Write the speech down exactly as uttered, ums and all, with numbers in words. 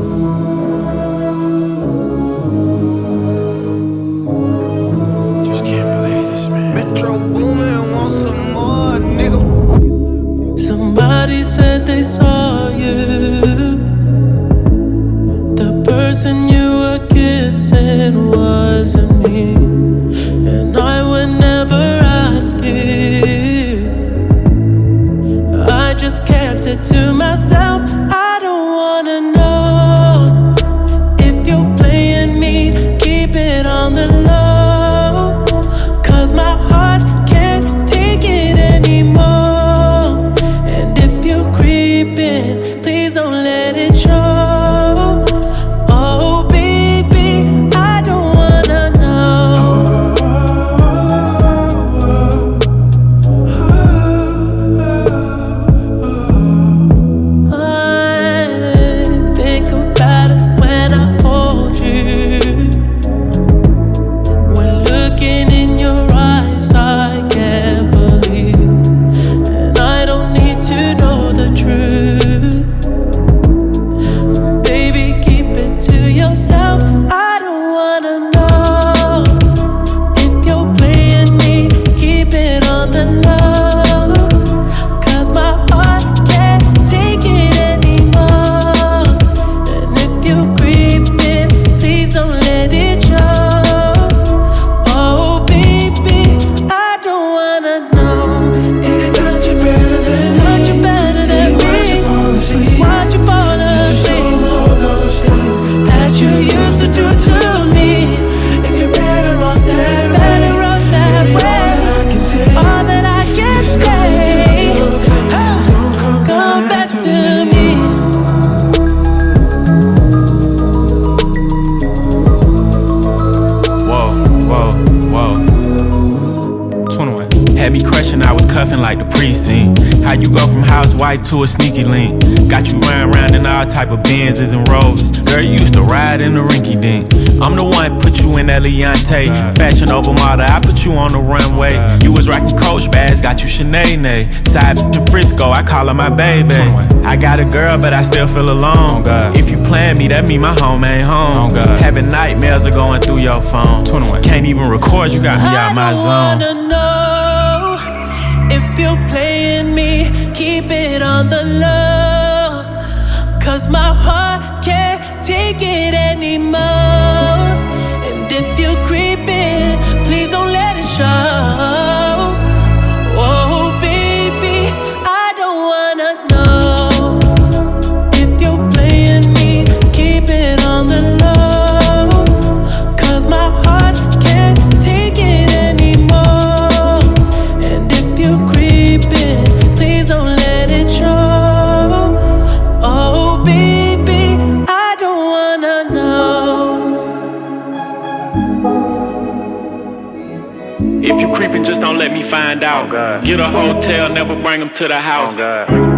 Just can't believe this, man. Metro Boomin want some more, nigga. Somebody said they saw you. The person you were kissing wasn't me, and I would never ask you. I just kept it to myself. I don't wanna know if you're playing me. Keep it on the low, 'cause my heart can't take it anymore. And if you're creeping, please don't let it show. Oh baby, I don't wanna know. I think about it when I hold you. When looking in your eyes, I can't believe. And I don't need to know the truth. Baby, keep it to yourself. I don't wanna know if you're playing me. Keep it on the low, 'cause my heart can't take it anymore. And if you're creeping, please don't let it show. Oh baby, I don't wanna know. Did it touch you better than Touch you me? better than Watch me. you fall asleep. Watch you fall Just asleep. all those things That you used to do to me. If you're better off that way, Better off that baby, way. all that I can say, All that I can say, don't come back to me. Whoa, whoa, whoa. twenty-one. Had me crushing, I was cuffing like the precinct. How you go from housewife to a sneaky link? Got you running around in all type of Benzes and Rovers. Girl, you used to ride in the rinky dink. I'm the one put you in that Leontay. Fashion over model, I put you on the runway. You was rocking Coach bags, got you Sinead. Side bitch in Frisco, I call her my baby. I got a girl, but I still feel alone. If you plan me, that mean my home ain't home. Having nightmares are going through your phone. Can't even record, you got me out my I zone. don't wanna know if you're playing me. Keep it on the low, 'cause my heart can't take it anymore. And if you're creeping, please don't let it show. Oh baby, I don't wanna know if you're playing me. Keep it on the low, 'cause my heart can't take it anymore. And if you're creeping, please don't let it show. Oh baby, I don't wanna know. If you creeping, just don't let me find out. Get a hotel, never bring them to the house.